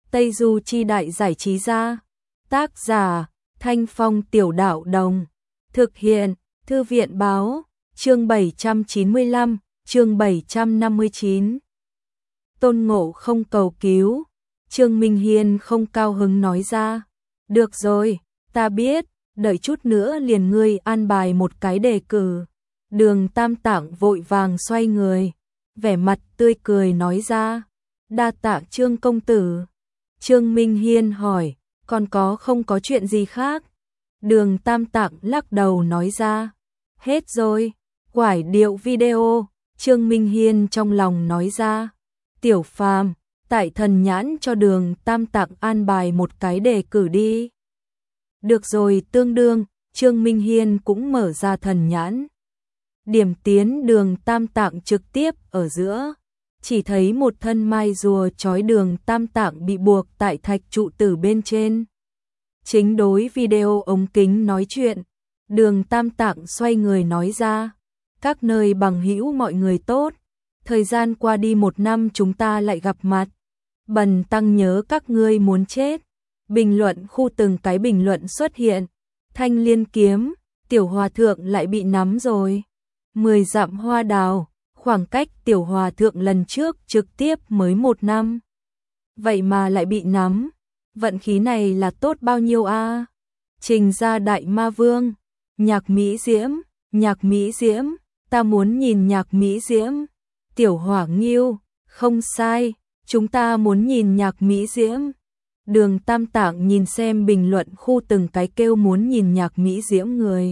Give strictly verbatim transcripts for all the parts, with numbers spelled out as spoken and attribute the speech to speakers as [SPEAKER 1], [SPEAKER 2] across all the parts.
[SPEAKER 1] Tây Du Chi Đại Giải Trí Gia. Tác giả Thanh Phong Tiểu Đạo Đồng. Thực hiện Thư viện Báo. Chương bảy trăm chín mươi lăm, chương bảy trăm năm mươi chín. Tôn Ngộ không cầu cứu. Trương Minh Hiên không cao hứng nói ra. Được rồi, ta biết, đợi chút nữa liền ngươi an bài một cái đề cử. Đường Tam Tạng vội vàng xoay người, vẻ mặt tươi cười nói ra. Đa tạ Trương công tử. Trương Minh Hiên hỏi, còn có không có chuyện gì khác? Đường Tam Tạng lắc đầu nói ra. Hết rồi, quải điệu video. Trương Minh Hiên trong lòng nói ra. Tiểu Phàm, tại thần nhãn cho đường Tam Tạng an bài một cái đề cử đi. Được rồi, tương đương, Trương Minh Hiên cũng mở ra thần nhãn. Điểm tiến đường Tam Tạng trực tiếp ở giữa. Chỉ thấy một thân mai rùa trói đường Tam Tạng bị buộc tại thạch trụ tử bên trên. Chính đối video ống kính nói chuyện, đường Tam Tạng xoay người nói ra. Các nơi bằng hữu mọi người tốt. Thời gian qua đi một năm chúng ta lại gặp mặt. Bần tăng nhớ các ngươi muốn chết. Bình luận khu từng cái bình luận xuất hiện. Thanh liên kiếm, tiểu hòa thượng lại bị nắm rồi. Mười dặm hoa đào, khoảng cách tiểu hòa thượng lần trước trực tiếp mới một năm. Vậy mà lại bị nắm. Vận khí này là tốt bao nhiêu a? À? Trình ra đại ma vương. Nhạc Mỹ Diễm, Nhạc Mỹ Diễm, ta muốn nhìn Nhạc Mỹ Diễm. Tiểu Hỏa Nghiêu, không sai, chúng ta muốn nhìn Nhạc Mỹ Diễm. Đường Tam Tạng nhìn xem bình luận khu từng cái kêu muốn nhìn Nhạc Mỹ Diễm người.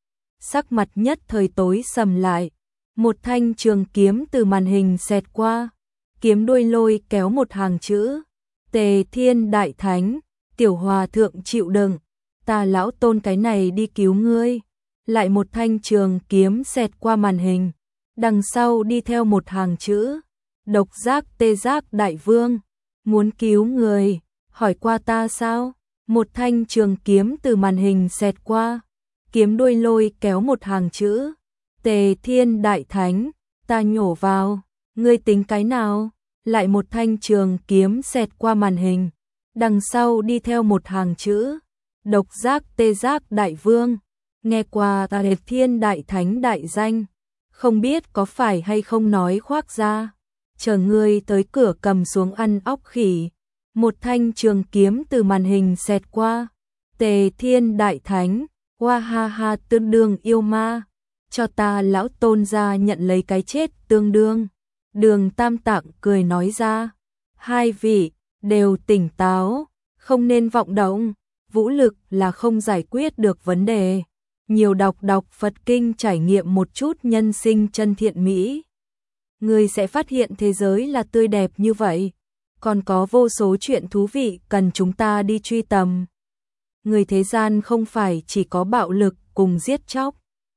[SPEAKER 1] Sắc mặt nhất thời tối sầm lại. Một thanh trường kiếm từ màn hình xẹt qua. Kiếm đuôi lôi kéo một hàng chữ. Tề Thiên Đại Thánh, tiểu hòa thượng chịu đựng. Ta lão tôn cái này đi cứu ngươi. Lại một thanh trường kiếm xẹt qua màn hình. Đằng sau đi theo một hàng chữ. Độc giác tê giác đại vương. Muốn cứu người, hỏi qua ta sao? Một thanh trường kiếm từ màn hình xẹt qua. Kiếm đuôi lôi kéo một hàng chữ. Tề Thiên Đại Thánh, ta nhổ vào. Ngươi tính cái nào? Lại một thanh trường kiếm xẹt qua màn hình. Đằng sau đi theo một hàng chữ. Độc giác tê giác đại vương. Nghe qua Tề Thiên Đại Thánh đại danh. Không biết có phải hay không nói khoác ra. Chờ ngươi tới cửa cầm xuống ăn óc khỉ. Một thanh trường kiếm từ màn hình xẹt qua. Tề Thiên Đại Thánh, hoa ha ha tương đương yêu ma. Cho ta lão tôn ra nhận lấy cái chết tương đương. Đường Tam Tạng cười nói ra. Hai vị, đều tỉnh táo, không nên vọng động. Vũ lực là không giải quyết được vấn đề. Nhiều đọc đọc Phật Kinh trải nghiệm một chút nhân sinh chân thiện mỹ. Người sẽ phát hiện thế giới là tươi đẹp như vậy. Còn có vô số chuyện thú vị cần chúng ta đi truy tầm. Người thế gian không phải chỉ có bạo lực cùng giết chóc.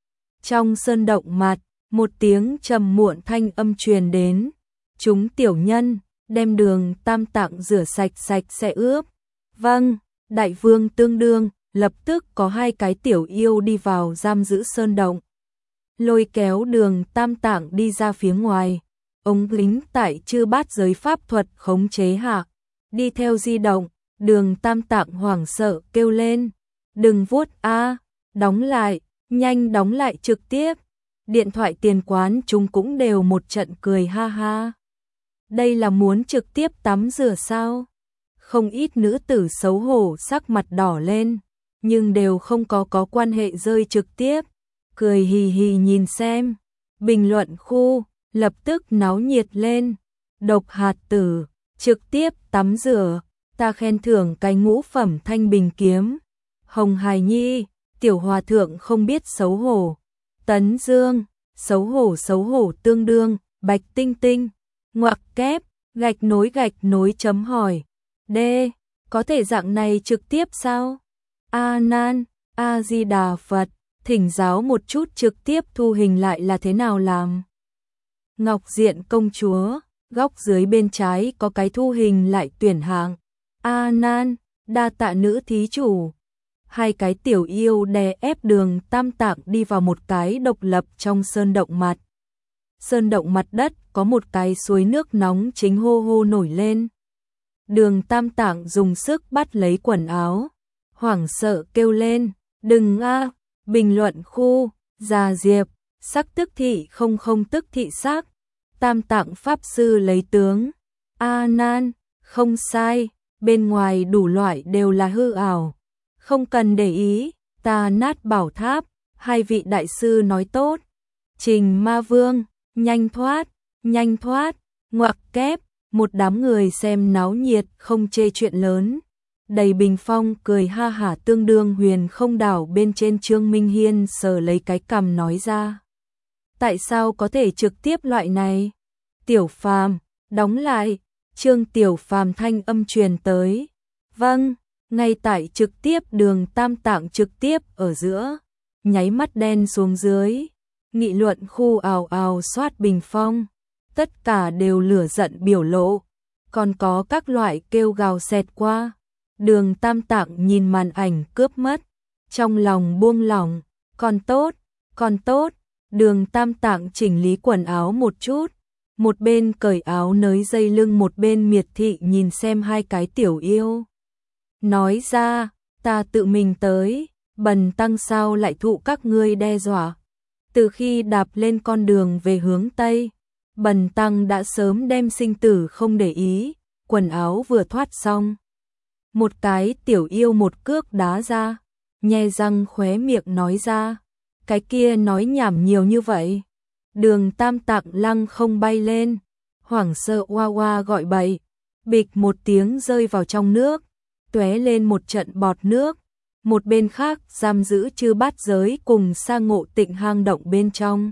[SPEAKER 1] Trong sơn động mặt, một tiếng trầm muộn thanh âm truyền đến. Chúng tiểu nhân, đem đường Tam Tạng rửa sạch sạch sẽ ướp. Vâng, đại vương tương đương, lập tức có hai cái tiểu yêu đi vào giam giữ sơn động. Lôi kéo đường Tam Tạng đi ra phía ngoài. Ông lính tại chư bát giới pháp thuật khống chế hạ. Đi theo di động, đường Tam Tạng hoảng sợ kêu lên. Đừng vuốt a, đóng lại, nhanh đóng lại trực tiếp. Điện thoại tiền quán chúng cũng đều một trận cười ha ha. Đây là muốn trực tiếp tắm rửa sao? Không ít nữ tử xấu hổ sắc mặt đỏ lên, nhưng đều không có có quan hệ rơi trực tiếp. Cười hì hì nhìn xem. Bình luận khu, lập tức náo nhiệt lên. Độc hạt tử, trực tiếp tắm rửa. Ta khen thưởng cái ngũ phẩm thanh bình kiếm. Hồng Hài Nhi, tiểu hòa thượng không biết xấu hổ. Tấn Dương, xấu hổ xấu hổ tương đương. Bạch Tinh Tinh, ngoặc kép, gạch nối gạch nối chấm hỏi. D, có thể dạng này trực tiếp sao? A Nan, A Di Đà Phật, thỉnh giáo một chút trực tiếp thu hình lại là thế nào làm? Ngọc Diện công chúa, góc dưới bên trái có cái thu hình lại tuyển hạng. A Nan, đa tạ nữ thí chủ. Hai cái tiểu yêu đè ép đường Tam Tạng đi vào một cái độc lập trong sơn động mặt. Sơn động mặt đất có một cái suối nước nóng chính hô hô nổi lên. Đường Tam Tạng dùng sức bắt lấy quần áo, hoảng sợ kêu lên, đừng a, bình luận khu, Già Diệp, sắc tức thị không không tức thị sắc, Tam Tạng Pháp Sư lấy tướng, A Nan, không sai, bên ngoài đủ loại đều là hư ảo, không cần để ý, ta nát bảo tháp, hai vị đại sư nói tốt, Trình Ma Vương, nhanh thoát, nhanh thoát, ngoặc kép, một đám người xem náo nhiệt không chê chuyện lớn. Đầy bình phong cười ha hả tương đương huyền không đảo bên trên Trương Minh Hiên sờ lấy cái cằm nói ra. Tại sao có thể trực tiếp loại này? Tiểu Phàm, đóng lại, Trương Tiểu Phàm thanh âm truyền tới. Vâng, ngay tại trực tiếp đường Tam Tạng trực tiếp ở giữa, nháy mắt đen xuống dưới, nghị luận khu ào ào soát bình phong, tất cả đều lửa giận biểu lộ, còn có các loại kêu gào xẹt qua. Đường Tam Tạng nhìn màn ảnh cướp mất, trong lòng buông lỏng, còn tốt, còn tốt, đường Tam Tạng chỉnh lý quần áo một chút, một bên cởi áo nới dây lưng một bên miệt thị nhìn xem hai cái tiểu yêu. Nói ra, ta tự mình tới, Bần Tăng sao lại thụ các ngươi đe dọa. Từ khi đạp lên con đường về hướng Tây, Bần Tăng đã sớm đem sinh tử không để ý, quần áo vừa thoát xong. Một cái tiểu yêu một cước đá ra, nhe răng khóe miệng nói ra, cái kia nói nhảm nhiều như vậy. Đường Tam Tạng lăng không bay lên, hoảng sợ oa oa gọi bậy, bịch một tiếng rơi vào trong nước, tóe lên một trận bọt nước. Một bên khác giam giữ Chư Bát Giới cùng Sa Ngộ Tịnh hang động bên trong.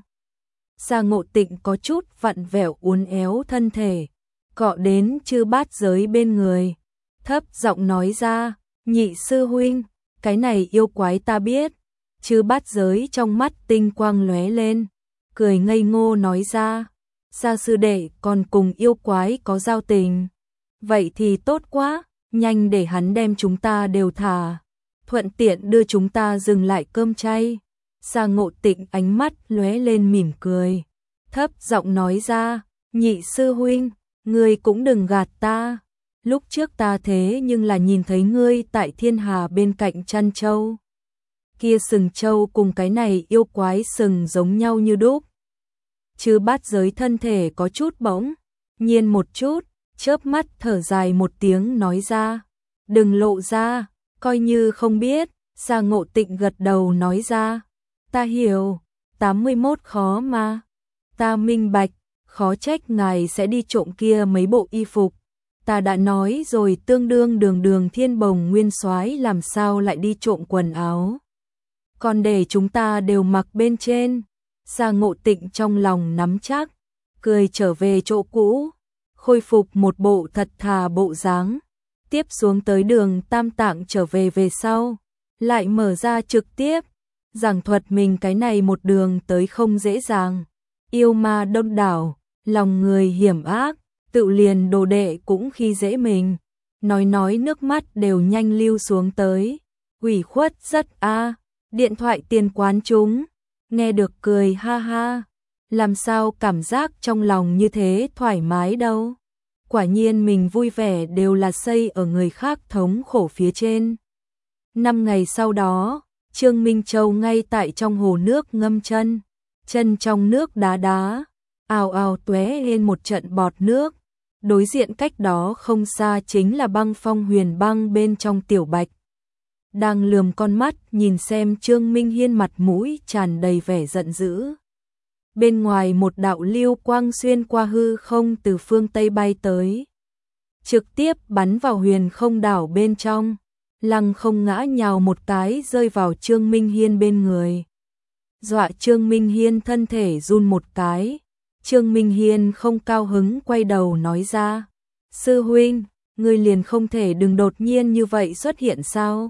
[SPEAKER 1] Sa Ngộ Tịnh có chút vặn vẹo uốn éo thân thể, cọ đến Chư Bát Giới bên người, thấp giọng nói ra, nhị sư huynh, cái này yêu quái ta biết. Chư Bát Giới trong mắt tinh quang lóe lên, cười ngây ngô nói ra, Sa sư đệ còn cùng yêu quái có giao tình. Vậy thì tốt quá, nhanh để hắn đem chúng ta đều thả, thuận tiện đưa chúng ta dừng lại cơm chay. Sa Ngộ Tịnh ánh mắt lóe lên mỉm cười, thấp giọng nói ra, nhị sư huynh, ngươi cũng đừng gạt ta. Lúc trước ta thế nhưng là nhìn thấy ngươi tại thiên hà bên cạnh chăn trâu. Kia sừng trâu cùng cái này yêu quái sừng giống nhau như đúc. Chư Bát Giới thân thể có chút bỗng nhiên một chút, chớp mắt thở dài một tiếng nói ra, đừng lộ ra, coi như không biết. Sa Ngộ Tịnh gật đầu nói ra, ta hiểu, tám mươi mốt khó mà. Ta minh bạch, khó trách ngài sẽ đi trộm kia mấy bộ y phục. Ta đã nói rồi, tương đương đường đường thiên bồng nguyên soái làm sao lại đi trộm quần áo. Còn để chúng ta đều mặc bên trên. Sa Ngộ Tịnh trong lòng nắm chắc, cười trở về chỗ cũ, khôi phục một bộ thật thà bộ dáng. Tiếp xuống tới đường Tam Tạng trở về về sau, lại mở ra trực tiếp, giảng thuật mình cái này một đường tới không dễ dàng. Yêu ma đông đảo, lòng người hiểm ác, tự liền đồ đệ cũng khi dễ mình. Nói nói nước mắt đều nhanh lưu xuống tới, ủy khuất rất a. Điện thoại tiền quán chúng, nghe được cười ha ha, làm sao cảm giác trong lòng như thế thoải mái đâu. Quả nhiên mình vui vẻ đều là xây ở người khác thống khổ phía trên. Năm ngày sau đó, Trương Minh Châu ngay tại trong hồ nước ngâm chân, chân trong nước đá đá, ào ào tóe lên một trận bọt nước. Đối diện cách đó không xa chính là Băng Phong Huyền Băng bên trong Tiểu Bạch. Đang lườm con mắt nhìn xem Trương Minh Hiên mặt mũi tràn đầy vẻ giận dữ. Bên ngoài một đạo lưu quang xuyên qua hư không từ phương Tây bay tới, trực tiếp bắn vào huyền không đảo bên trong, lăng không ngã nhào một cái rơi vào Trương Minh Hiên bên người. Dọa Trương Minh Hiên thân thể run một cái. Trương Minh Hiên không cao hứng quay đầu nói ra, sư huynh, ngươi liền không thể đừng đột nhiên như vậy xuất hiện sao?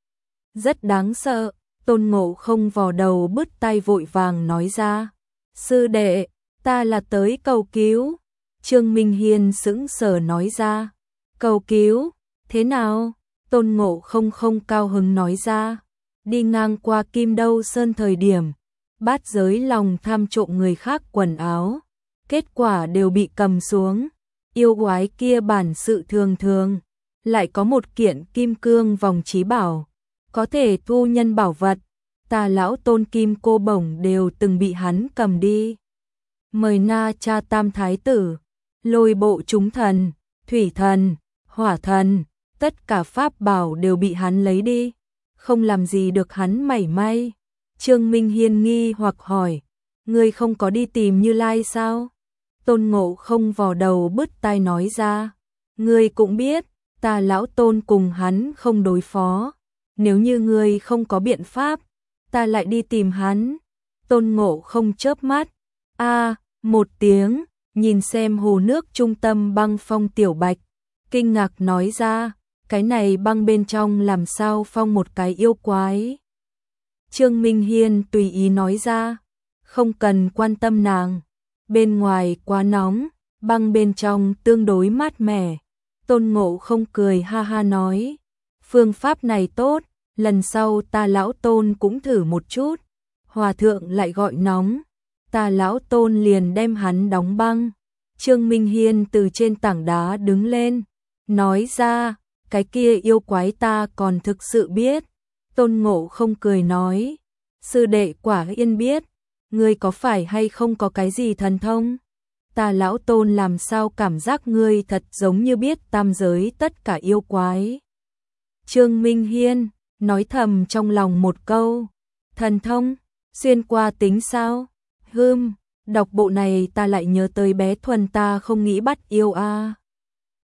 [SPEAKER 1] Rất đáng sợ. Tôn Ngộ Không vò đầu bứt tai vội vàng nói ra, sư đệ, ta là tới cầu cứu. Trương Minh Hiên sững sờ nói ra, cầu cứu, thế nào? Tôn Ngộ Không không cao hứng nói ra, đi ngang qua Kim Đâu Sơn thời điểm, Bát Giới lòng tham trộm người khác quần áo, kết quả đều bị cầm xuống. yêu quái kia bản sự thường thường, lại có một kiện kim cương vòng chí bảo, có thể thu nhân bảo vật, ta lão tôn kim cô bổng đều từng bị hắn cầm đi. Mời Na Cha Tam Thái tử, lôi bộ chúng thần, thủy thần, hỏa thần, tất cả pháp bảo đều bị hắn lấy đi, không làm gì được hắn mảy may. Trương Minh Hiên nghi hoặc hỏi, ngươi không có đi tìm Như Lai sao? Tôn Ngộ Không vò đầu bứt tai nói ra, ngươi cũng biết, ta lão tôn cùng hắn không đối phó, nếu như ngươi không có biện pháp, ta lại đi tìm hắn. Tôn Ngộ Không chớp mắt, a một tiếng, nhìn xem hồ nước trung tâm băng phong tiểu bạch, kinh ngạc nói ra, cái này băng bên trong làm sao phong một cái yêu quái. Trương Minh Hiên tùy ý nói ra, không cần quan tâm nàng, bên ngoài quá nóng, băng bên trong tương đối mát mẻ. Tôn Ngộ Không cười ha ha nói, phương pháp này tốt, lần sau ta lão tôn cũng thử một chút. Hòa thượng lại gọi nóng, ta lão tôn liền đem hắn đóng băng. Trương Minh Hiên từ trên tảng đá đứng lên, nói ra, cái kia yêu quái ta còn thực sự biết. Tôn Ngộ Không cười nói, sư đệ quả yên biết, ngươi có phải hay không có cái gì thần thông? Ta lão tôn làm sao cảm giác ngươi thật giống như biết tam giới tất cả yêu quái. Trương Minh Hiên nói thầm trong lòng một câu, thần thông, xuyên qua tính sao? Hừm, đọc bộ này ta lại nhớ tới bé Thuần ta không nghĩ bắt yêu a. À.